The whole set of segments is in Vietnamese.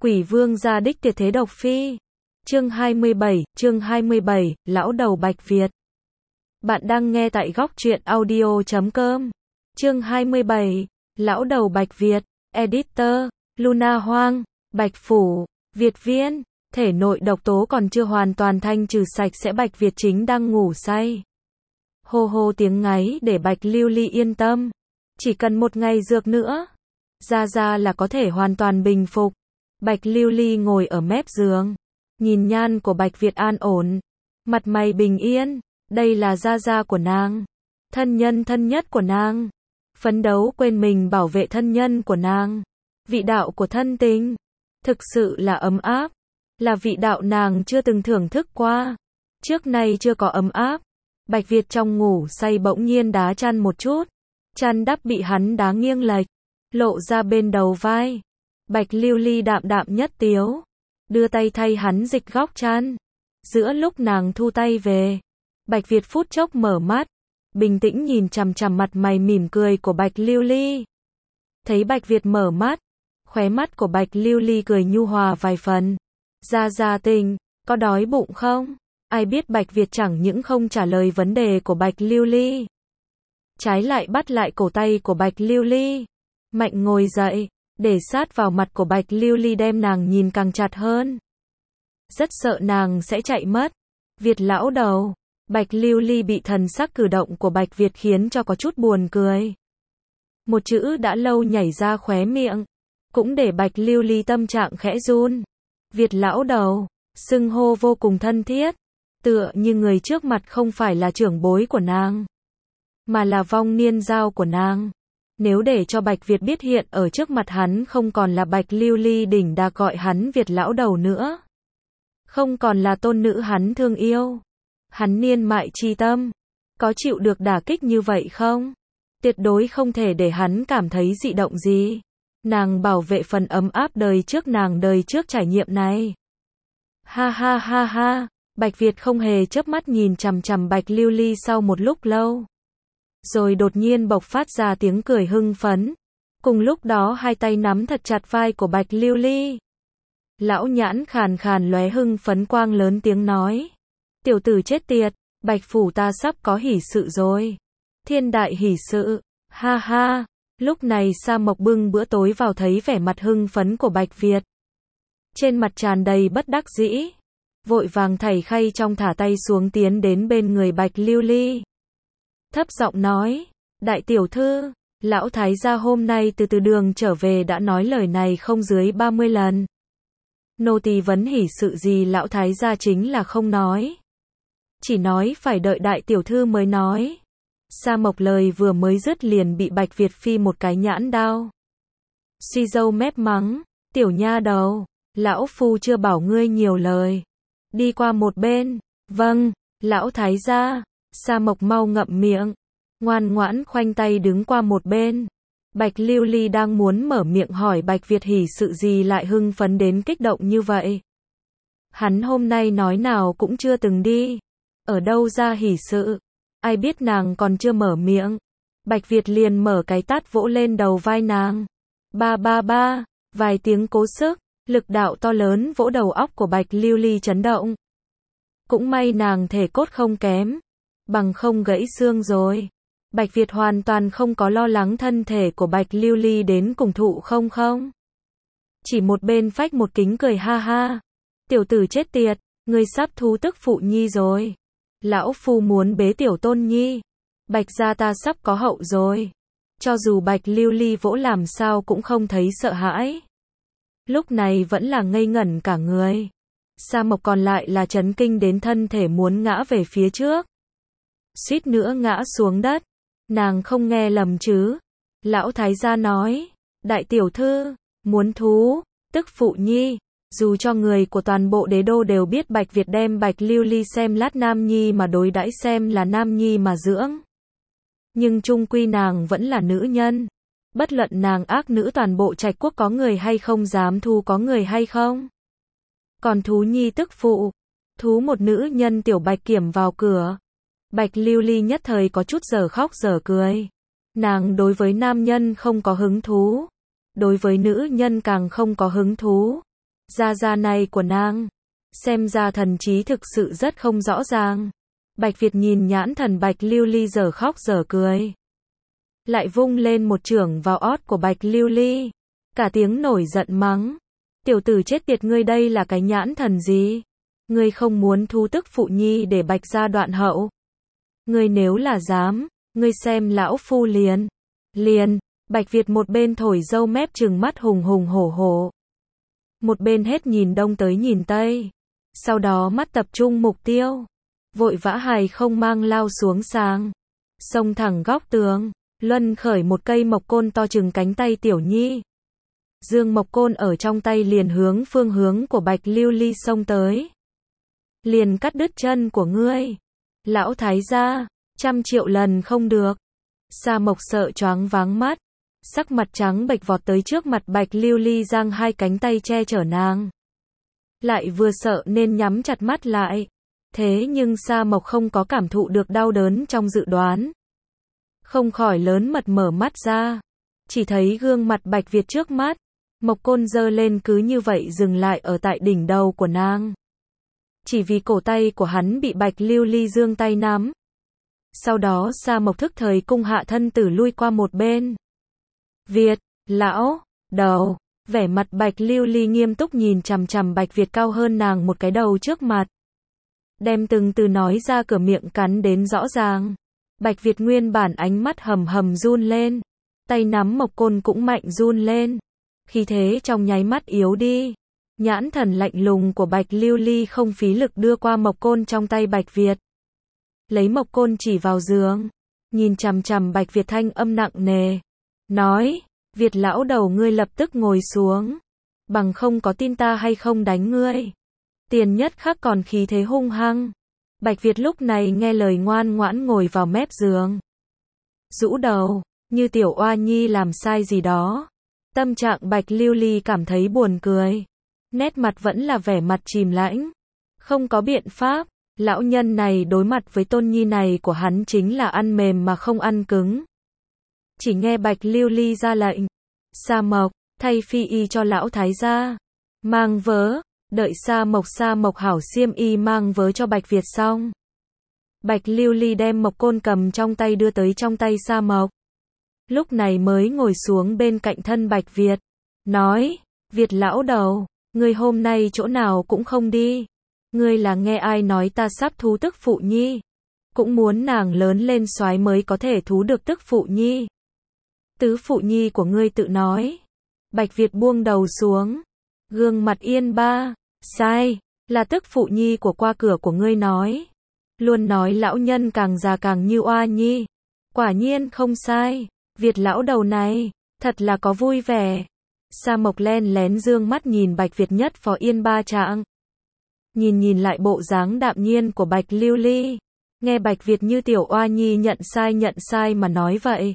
Quỷ vương gia đích tuyệt thế độc phi. Chương 27, lão đầu Bạch Việt. Bạn đang nghe tại góc truyện audio.com. Chương 27, lão đầu Bạch Việt, editor, Luna Hoang, Bạch Phủ, Việt Viên, thể nội độc tố còn chưa hoàn toàn thanh trừ sạch sẽ. Bạch Việt chính đang ngủ say. Hô hô tiếng ngáy để Bạch Lưu Ly yên tâm. Chỉ cần một ngày dược nữa, ra là có thể hoàn toàn bình phục. Bạch Lưu Ly ngồi ở mép giường, nhìn nhan của Bạch Việt an ổn, mặt mày bình yên, đây là gia của nàng, thân nhân thân nhất của nàng, phấn đấu quên mình bảo vệ thân nhân của nàng. Vị đạo của thân tình, thực sự là ấm áp, là vị đạo nàng chưa từng thưởng thức qua, trước nay chưa có ấm áp. Bạch Việt trong ngủ say bỗng nhiên đá chăn một chút, chăn đắp bị hắn đá nghiêng lệch, lộ ra bên đầu vai. Bạch Lưu Ly đạm đạm nhất tiếu, đưa tay thay hắn dịch góc chăn. Giữa lúc nàng thu tay về, Bạch Việt phút chốc mở mắt, bình tĩnh nhìn chằm chằm mặt mày mỉm cười của Bạch Lưu Ly. Thấy Bạch Việt mở mắt, khóe mắt của Bạch Lưu Ly cười nhu hòa vài phần. Gia tình, có đói bụng không? Ai biết Bạch Việt chẳng những không trả lời vấn đề của Bạch Lưu Ly, trái lại bắt lại cổ tay của Bạch Lưu Ly, mạnh ngồi dậy, để sát vào mặt của Bạch Lưu Ly đem nàng nhìn càng chặt hơn. Rất sợ nàng sẽ chạy mất. Việt lão đầu, Bạch Lưu Ly bị thần sắc cử động của Bạch Việt khiến cho có chút buồn cười. Một chữ đã lâu nhảy ra khóe miệng, cũng để Bạch Lưu Ly tâm trạng khẽ run. Việt lão đầu, xưng hô vô cùng thân thiết, tựa như người trước mặt không phải là trưởng bối của nàng, mà là vong niên giao của nàng. Nếu để cho Bạch Việt biết hiện ở trước mặt hắn không còn là Bạch Lưu Ly đỉnh đạc gọi hắn Việt lão đầu nữa, không còn là tôn nữ hắn thương yêu, hắn niên mại chi tâm, có chịu được đả kích như vậy không? Tuyệt đối không thể để hắn cảm thấy dị động gì. Nàng bảo vệ phần ấm áp đời trước nàng đời trước trải nghiệm này. Ha, Bạch Việt không hề chớp mắt nhìn chằm chằm Bạch Lưu Ly sau một lúc lâu, rồi đột nhiên bộc phát ra tiếng cười hưng phấn. Cùng lúc đó hai tay nắm thật chặt vai của Bạch Lưu Ly. Lão nhãn khàn khàn lóe hưng phấn quang lớn tiếng nói: tiểu tử chết tiệt, Bạch phủ ta sắp có hỷ sự rồi. Thiên đại hỷ sự, ha. Lúc này Sa Mộc bưng bữa tối vào thấy vẻ mặt hưng phấn của Bạch Việt, trên mặt tràn đầy bất đắc dĩ, vội vàng thảy khay trong thả tay xuống tiến đến bên người Bạch Lưu Ly, thấp giọng nói: đại tiểu thư, lão thái gia hôm nay từ đường trở về đã nói lời này không dưới 30 lần. Nô tỳ vấn hỷ sự gì lão thái gia chính là không nói, chỉ nói phải đợi đại tiểu thư mới nói. Sa Mộc lời vừa mới dứt liền bị Bạch Việt phi một cái nhãn đao. Suy dâu mép mắng: tiểu nha đầu, lão phu chưa bảo ngươi nhiều lời, đi qua một bên. Vâng, lão thái gia. Sa Mộc mau ngậm miệng, ngoan ngoãn khoanh tay đứng qua một bên. Bạch Lưu Ly đang muốn mở miệng hỏi Bạch Việt hỉ sự gì lại hưng phấn đến kích động như vậy. Hắn hôm nay nói nào cũng chưa từng đi, ở đâu ra hỉ sự. Ai biết nàng còn chưa mở miệng, Bạch Việt liền mở cái tát vỗ lên đầu vai nàng. Ba, vài tiếng cố sức, lực đạo to lớn vỗ đầu óc của Bạch Lưu Ly chấn động. Cũng may nàng thể cốt không kém, bằng không gãy xương rồi. Bạch Việt hoàn toàn không có lo lắng thân thể của Bạch Lưu Ly đến cùng thụ không. Chỉ một bên phách một kính cười ha. Tiểu tử chết tiệt, ngươi sắp thú tức phụ nhi rồi. Lão phu muốn bế tiểu tôn nhi. Bạch gia ta sắp có hậu rồi. Cho dù Bạch Lưu Ly vỗ làm sao cũng không thấy sợ hãi. Lúc này vẫn là ngây ngẩn cả người. Sa Mộc còn lại là chấn kinh đến thân thể muốn ngã về phía trước, suýt nữa ngã xuống đất. Nàng không nghe lầm chứ? Lão thái gia nói, đại tiểu thư, muốn thú tức phụ nhi. Dù cho người của toàn bộ đế đô đều biết Bạch Việt đem Bạch Lưu Ly xem lát nam nhi mà đối đãi xem là nam nhi mà dưỡng, nhưng chung quy nàng vẫn là nữ nhân. Bất luận nàng ác nữ toàn bộ trạch quốc có người hay không dám thu có người hay không. Còn thú nhi tức phụ, thú một nữ nhân tiểu Bạch Kiểm vào cửa. Bạch Lưu Ly nhất thời có chút giờ khóc giờ cười. Nàng đối với nam nhân không có hứng thú, đối với nữ nhân càng không có hứng thú. Gia gia này của nàng, xem ra thần trí thực sự rất không rõ ràng. Bạch Việt nhìn nhãn thần Bạch Lưu Ly giờ khóc giờ cười. Lại vung lên một chưởng vào ót của Bạch Lưu Ly. Cả tiếng nổi giận mắng. Tiểu tử chết tiệt, ngươi đây là cái nhãn thần gì? Ngươi không muốn thu tức phụ nhi để Bạch gia đoạn hậu. Ngươi nếu là dám, ngươi xem lão phu liền. Bạch Việt một bên thổi râu mép trừng mắt hùng hùng hổ hổ. Một bên hết nhìn đông tới nhìn tây. Sau đó mắt tập trung mục tiêu. Vội vã hài không mang lao xuống sàng. Xông thẳng góc tường. Luân khởi một cây mộc côn to chừng cánh tay Tiểu Nhi. Dương mộc côn ở trong tay liền hướng phương hướng của Bạch Lưu Ly xông tới. Liền cắt đứt chân của ngươi. Lão thái gia, 100 triệu lần không được. Sa Mộc sợ choáng váng mắt. Sắc mặt trắng bệch vọt tới trước mặt Bạch Lưu Ly, giang hai cánh tay che chở nàng. Lại vừa sợ nên nhắm chặt mắt lại. Thế nhưng Sa Mộc không có cảm thụ được đau đớn trong dự đoán. Không khỏi lớn mật mở mắt ra. Chỉ thấy gương mặt Bạch Việt trước mắt. Mộc côn giơ lên cứ như vậy dừng lại ở tại đỉnh đầu của nàng. Chỉ vì cổ tay của hắn bị Bạch Lưu Ly giương tay nắm. Sau đó Sa Mộc thức thời cung hạ thân tử lui qua một bên. Việt, lão, đầu, vẻ mặt Bạch Lưu Ly nghiêm túc nhìn chằm chằm Bạch Việt cao hơn nàng một cái đầu trước mặt. Đem từng từ nói ra cửa miệng cắn đến rõ ràng. Bạch Việt nguyên bản ánh mắt hầm hầm run lên. Tay nắm mộc côn cũng mạnh run lên. Khí thế trong nháy mắt yếu đi. Nhãn thần lạnh lùng của Bạch Lưu Ly không phí lực đưa qua mộc côn trong tay Bạch Việt. Lấy mộc côn chỉ vào giường. Nhìn chằm chằm Bạch Việt thanh âm nặng nề. Nói, Việt lão đầu, ngươi lập tức ngồi xuống. Bằng không có tin ta hay không đánh ngươi. Tiền nhất khắc còn khí thế hung hăng. Bạch Việt lúc này nghe lời ngoan ngoãn ngồi vào mép giường. Rũ đầu, như tiểu oa nhi làm sai gì đó. Tâm trạng Bạch Lưu Ly cảm thấy buồn cười. Nét mặt vẫn là vẻ mặt chìm lãnh. Không có biện pháp, lão nhân này đối mặt với tôn nhi này của hắn chính là ăn mềm mà không ăn cứng. Chỉ nghe Bạch Lưu Ly ra lệnh. Sa Mộc, thay phi y cho lão thái gia. Mang vớ, đợi Sa Mộc hảo xiêm y mang vớ cho Bạch Việt xong. Bạch Lưu Ly đem mộc côn cầm trong tay đưa tới trong tay Sa Mộc. Lúc này mới ngồi xuống bên cạnh thân Bạch Việt. Nói, Việt lão đầu, ngươi hôm nay chỗ nào cũng không đi. Ngươi là nghe ai nói ta sắp thú tức phụ nhi. Cũng muốn nàng lớn lên soái mới có thể thú được tức phụ nhi. Tứ phụ nhi của ngươi tự nói. Bạch Việt buông đầu xuống. Gương mặt yên ba. Sai, là tức phụ nhi của qua cửa của ngươi nói. Luôn nói lão nhân càng già càng như oa nhi. Quả nhiên không sai. Việt lão đầu này, thật là có vui vẻ. Sa Mộc len lén dương mắt nhìn Bạch Việt nhất phó yên ba trạng. Nhìn lại bộ dáng đạm nhiên của Bạch Lưu Ly. Nghe Bạch Việt như tiểu oa nhi nhận sai mà nói vậy.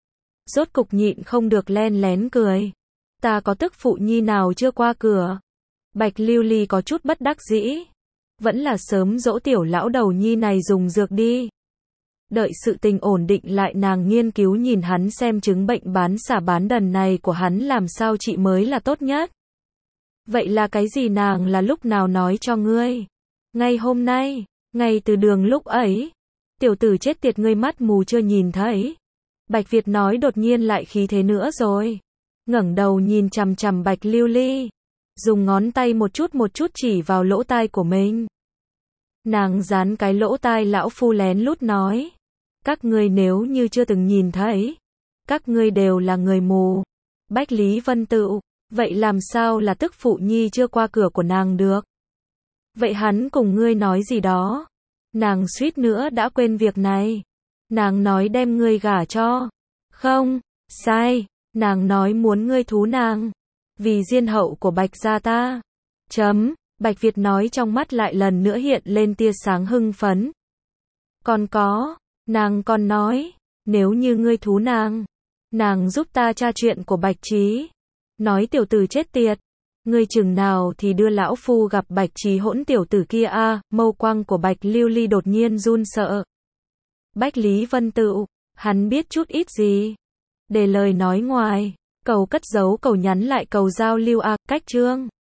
Rốt cục nhịn không được len lén cười. Ta có tức phụ nhi nào chưa qua cửa? Bạch Lưu Ly có chút bất đắc dĩ. Vẫn là sớm dỗ tiểu lão đầu nhi này dùng dược đi. Đợi sự tình ổn định lại nàng nghiên cứu nhìn hắn xem chứng bệnh bán xả bán đần này của hắn làm sao trị mới là tốt nhất. Vậy là cái gì nàng là lúc nào nói cho ngươi? Ngay hôm nay, ngay từ đường lúc ấy. Tiểu tử chết tiệt, ngươi mắt mù chưa nhìn thấy. Bạch Việt nói đột nhiên lại khí thế nữa rồi. Ngẩng đầu nhìn chằm chằm Bạch Lưu Ly. Dùng ngón tay một chút chỉ vào lỗ tai của mình. Nàng dán cái lỗ tai lão phu lén lút nói. Các ngươi nếu như chưa từng nhìn thấy. Các ngươi đều là người mù. Bách Lý Vân Tựu. Vậy làm sao là tức phụ nhi chưa qua cửa của nàng được? Vậy hắn cùng ngươi nói gì đó? Nàng suýt nữa đã quên việc này. Nàng nói đem ngươi gả cho. Không, sai. Nàng nói muốn ngươi thú nàng. Vì diên hậu của Bạch gia ta. Bạch Việt nói trong mắt lại lần nữa hiện lên tia sáng hưng phấn. Còn có, nàng còn nói, nếu như ngươi thú nàng giúp ta tra chuyện của Bạch Trí. Nói tiểu tử chết tiệt, ngươi chừng nào thì đưa lão phu gặp Bạch Trí hỗn tiểu tử kia a. Mâu quang của Bạch Lưu Ly đột nhiên run sợ. Bách Lý Vân Tựu, hắn biết chút ít gì? Để lời nói ngoài, cầu cất giấu cầu nhắn lại cầu giao lưu a. Cách chương